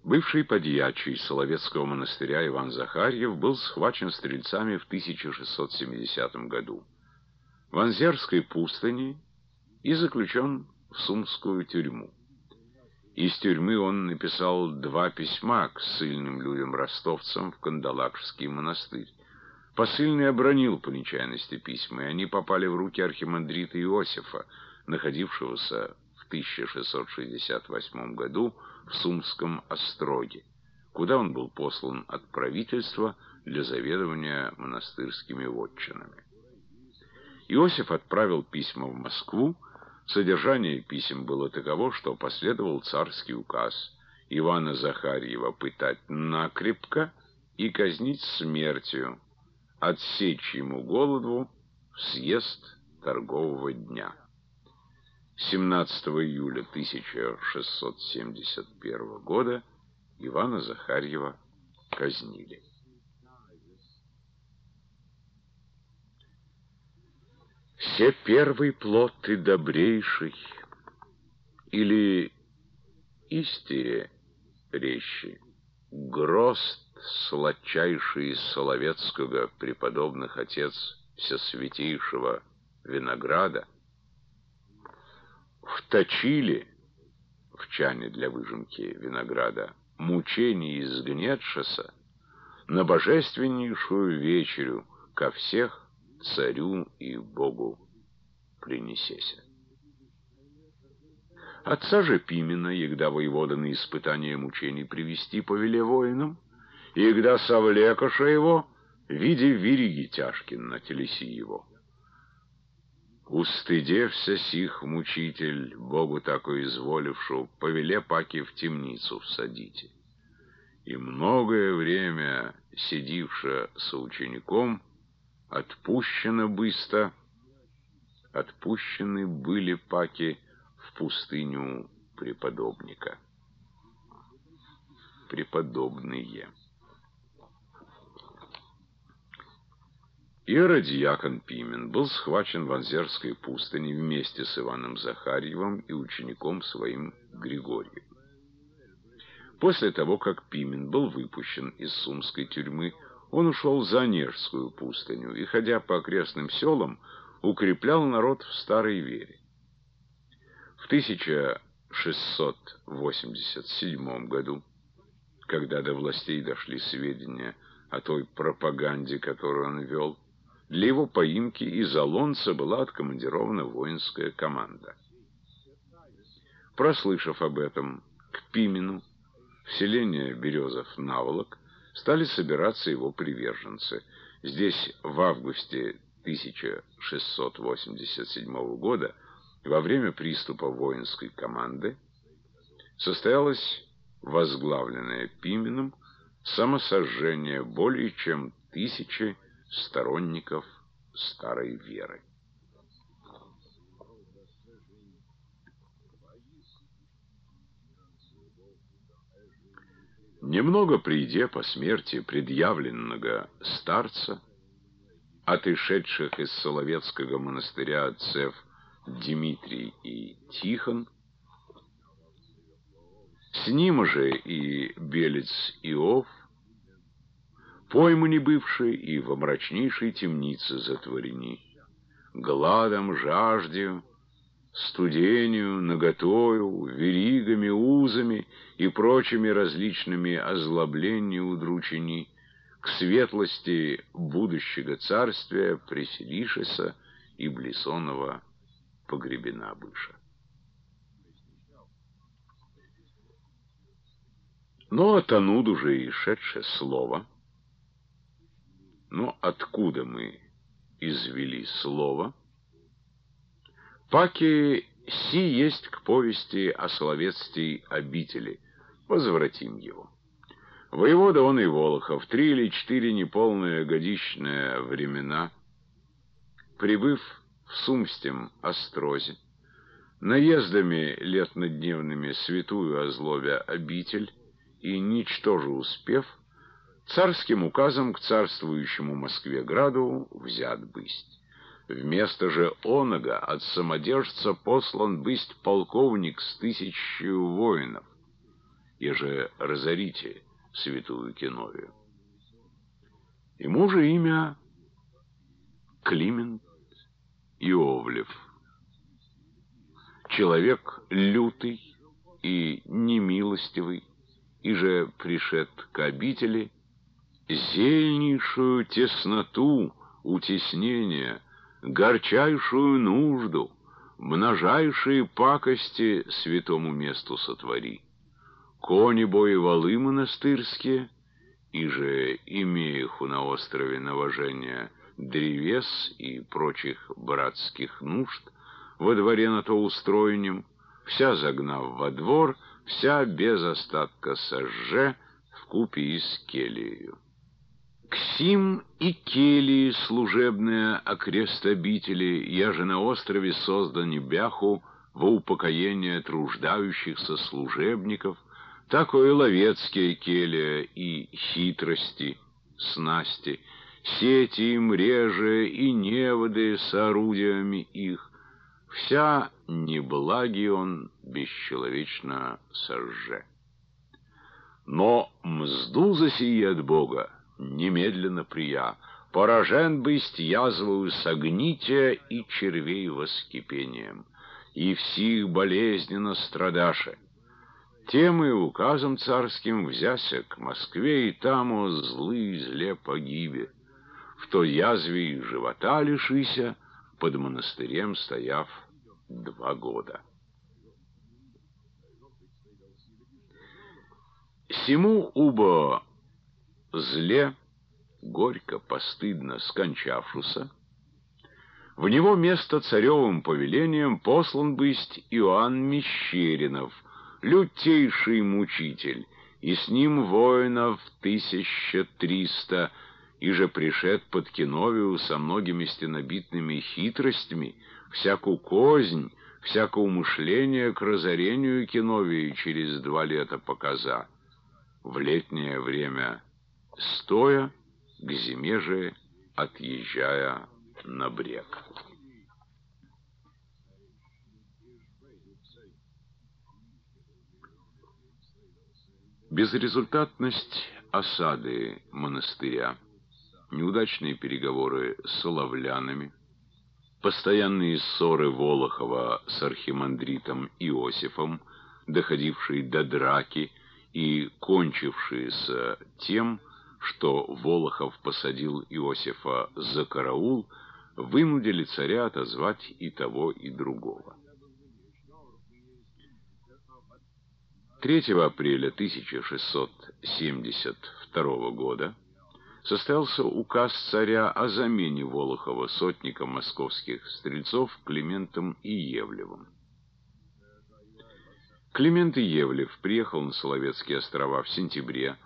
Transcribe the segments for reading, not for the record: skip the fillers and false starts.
Бывший подьячий Соловецкого монастыря Иван Захарьев был схвачен стрельцами в 1670 году в Анзерской пустыне и заключен в Сумскую тюрьму. Из тюрьмы он написал 2 письма к ссыльным людям-ростовцам в Кандалакшский монастырь. Посыльный обронил по нечаянности письма, и они попали в руки архимандрита Иосифа, находившегося в 1668 году в Сумском остроге, куда он был послан от правительства для заведования монастырскими вотчинами. Иосиф отправил письма в Москву. Содержание писем было таково, что последовал царский указ Ивана Захарьева пытать накрепко и казнить смертью, отсечь ему голову в съезд торгового дня. 17 июля 1671 года Ивана Захарьева казнили. «Се первый плод и добрейший, или истие речи, грозд сладчайший Соловецкого преподобных отец всесвятейшего винограда, вточили в чане для выжимки винограда мучений изгнетшеся на божественнейшую вечерю ко всех царю и Богу принесеся». Отца же Пимена, егда воевода на испытание мучений привести повеле воинам, и егда совлекоша его, видя вириги тяжкин на телеси его. Устыдевся сих мучитель, Богу тако изволившу, повеле паки в темницу всадите. И многое время, сидивша со учеником, отпущено быстро, отпущены были паки в пустыню преподобника. Преподобные. Иеродиакон Пимен был схвачен в Анзерской пустыне вместе с Иваном Захарьевым и учеником своим Григорием. После того, как Пимен был выпущен из Сумской тюрьмы, он ушел за Онежскую пустыню и, ходя по окрестным селам, укреплял народ в старой вере. В 1687 году, когда до властей дошли сведения о той пропаганде, которую он вел, для его поимки из Олонца была откомандирована воинская команда. Прослышав об этом, к Пимену в селение Березов-Наволок стали собираться его приверженцы. Здесь в августе 1687 года, во время приступа воинской команды, состоялось возглавленное Пименом самосожжение более чем 1000 сторонников старой веры. Немного придя по смерти предъявленного старца, отышедших из Соловецкого монастыря отцев Дмитрий и Тихон, с ним же и белец Иов, пойманы бывшие и во мрачнейшей темнице затворени, гладом, жаждою, студению, наготою, веригами, узами и прочими различными озлоблениями удручени, к светлости будущего царствия преселишеся и блесонова погребена быша. Но отонуд уже и шедшее слово. Но откуда мы извели слово? Паки си есть к повести о Соловецкой обители. Возвратим его. Воевода он и Волохов 3 или 4 неполные годичные времена, прибыв в Сумстем острозе, наездами летнодневными святую озлобя обитель и, ничтоже успев, царским указом к царствующему Москве граду взят бысть. Вместо же оного от самодержца послан бысть полковник с 1000 воинов, еже разорите святую Кеновию. Ему же имя Климент Иовлев. Человек лютый и немилостивый, и же пришед к обители, зельнейшую тесноту, утеснение, горчайшую нужду, множайшие пакости святому месту сотвори. Кони бо и валы монастырские, и же имееху на острове навожения древес и прочих братских нужд, во дворе на то устроенем, вся загнав во двор, вся без остатка сожже вкупе и с келиею. К сим и келии служебные окрест обители, я же на острове создани бяху во упокоение труждающихся служебников, такое ловецкие келья и хитрости, снасти, сети, мрежи и неводы с орудиями их, вся неблаги он бесчеловечно сожже. Но мзду за сие от Бога немедленно прия, поражен бысть язвою согнития и червей воскипением, и всех болезненно страдаше. Тем и указом царским взяся к Москве, и тамо злы зле погибе, в то язве и живота лишися, под монастырем стояв 2 года. Сему убо зле, горько, постыдно скончавшуся, в него место царевым повелением послан бысть Иоанн Мещеринов, лютейший мучитель, и с ним воинов 1300, и же пришед под Кеновию со многими стенобитными хитростями, всякую кознь, всякое умышление к разорению Кеновии через 2 лета показа, в летнее время стоя, к зиме же отъезжая на брег. Безрезультатность осады монастыря, неудачные переговоры с соловлянами, постоянные ссоры Волохова с архимандритом Иосифом, доходившие до драки и кончившиеся тем, что Волохов посадил Иосифа за караул, вынудили царя отозвать и того, и другого. 3 апреля 1672 года состоялся указ царя о замене Волохова сотником московских стрельцов Климентом Иевлевым. Климент Иевлев приехал на Соловецкие острова в сентябре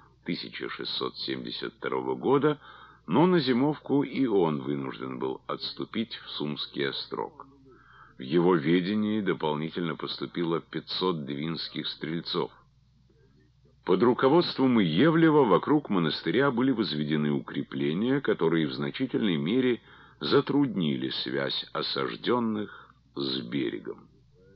1672 года, но на зимовку и он вынужден был отступить в Сумский острог. В его ведении дополнительно поступило 500 двинских стрельцов. Под руководством Иевлева вокруг монастыря были возведены укрепления, которые в значительной мере затруднили связь осажденных с берегом.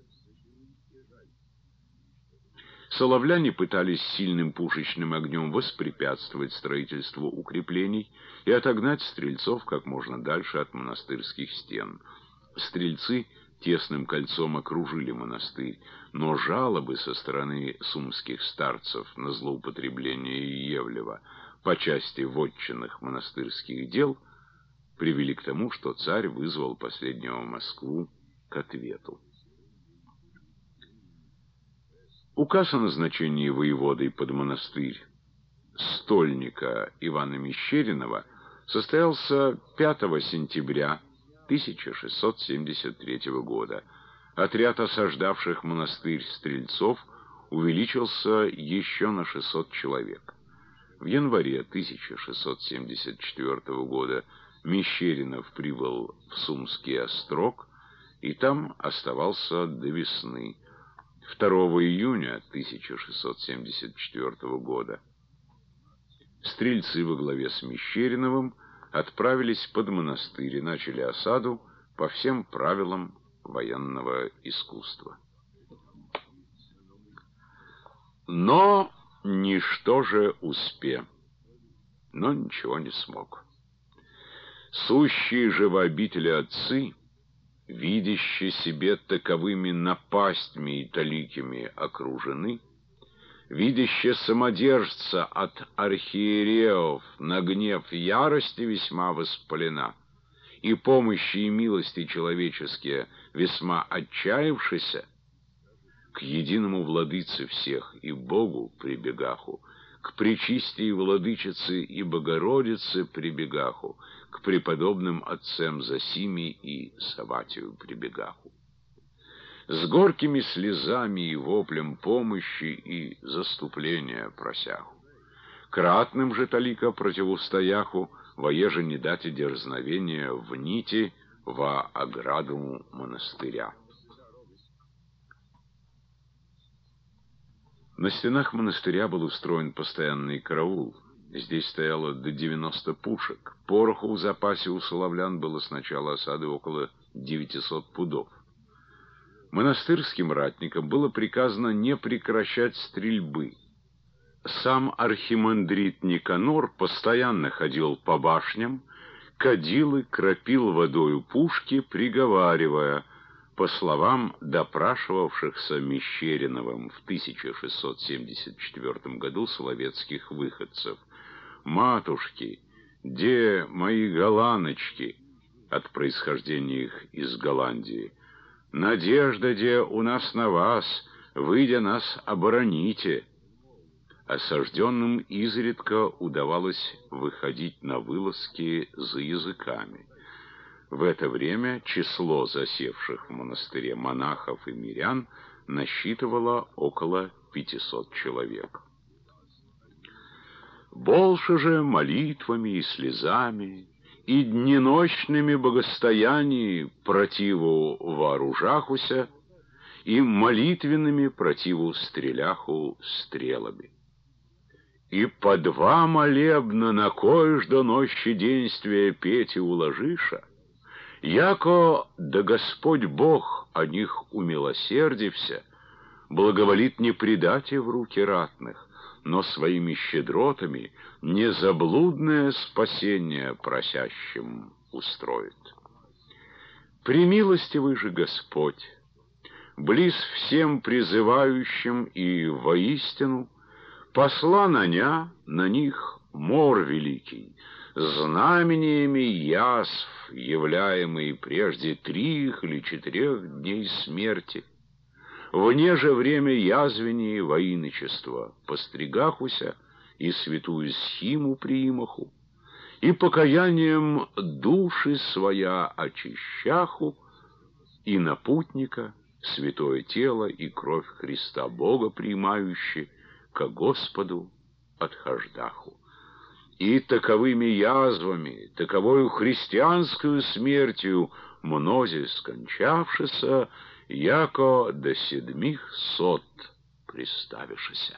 Соловляне пытались сильным пушечным огнем воспрепятствовать строительству укреплений и отогнать стрельцов как можно дальше от монастырских стен. Стрельцы тесным кольцом окружили монастырь, но жалобы со стороны сумских старцев на злоупотребление Иевлева по части вотчинных монастырских дел привели к тому, что царь вызвал последнего в Москву к ответу. Указ о назначении воеводой под монастырь стольника Ивана Мещеринова состоялся 5 сентября 1673 года. Отряд осаждавших монастырь стрельцов увеличился еще на 600 человек. В январе 1674 года Мещеринов прибыл в Сумский острог и там оставался до весны. 2 июня 1674 года стрельцы во главе с Мещериновым отправились под монастырь и начали осаду по всем правилам военного искусства. Но ничто же успе, но ничего не смог. Сущие же в обители отцы, видящие себе таковыми напастьми и таликими окружены, видяще самодержца от архиереев на гнев ярости весьма воспалена, и помощи и милости человеческие весьма отчаявшися, к единому владыце всех и Богу прибегаху, к пречистей владычице и Богородице прибегаху, к преподобным отцам Зосими и Саватию прибегаху. С горькими слезами и воплем помощи и заступления просяху. К ратным же талика противостояху, воеже не дате дерзновения в нити во ограду монастыря. На стенах монастыря был устроен постоянный караул. Здесь стояло до 90 пушек. Пороху в запасе у соловлян было с начала осады около 900 пудов. Монастырским ратникам было приказано не прекращать стрельбы. Сам архимандрит Никанор постоянно ходил по башням, кадил и кропил водою пушки, приговаривая, по словам допрашивавшихся Мещериновым в 1674 году соловецких выходцев: «Матушки, де мои голландочки?» от происхождения их из Голландии. «Надежда де у нас на вас, выйдя нас обороните». Осажденным изредка удавалось выходить на вылазки за языками. В это время число засевших в монастыре монахов и мирян насчитывало около 500 человек. Больше же молитвами и слезами и дненочными богостояниями противу вооружахуся и молитвенными противу стреляху стрелами. И по 2 молебна на кое-ждо нощи денствия петь и уложиша, яко да Господь Бог о них умилосердився, благоволит не предать в руки ратных, но своими щедротами незаблудное спасение просящим устроит. Премилостивый же Господь, близ всем призывающим и воистину, посла на них мор великий, знамениями язв, являемые прежде 3 или 4 дней смерти, вне же время язвении во иночество постригахуся и святую схиму приимаху, и покаянием души своя очищаху, и напутника святое тело и кровь Христа Бога приимающие ко Господу отхождаху. И таковыми язвами, таковою христианскую смертью мнози скончавшися, яко до 700 приставишися.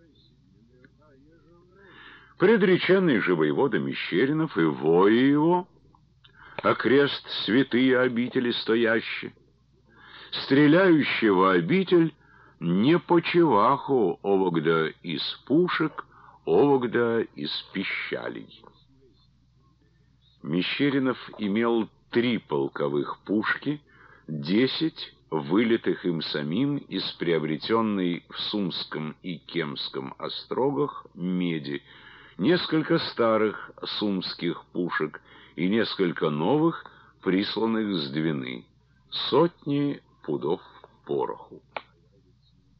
Предреченный же воевода Мещеринов и вои его, окрест святые обители стоящие, стреляющие во обитель, не почеваху овогда из пушек, овогда из пищалей. Мещеринов имел 3 полковых пушки, 10 вылитых им самим из приобретенной в Сумском и Кемском острогах меди, несколько старых сумских пушек и несколько новых, присланных с Двины, 100 пудов пороху.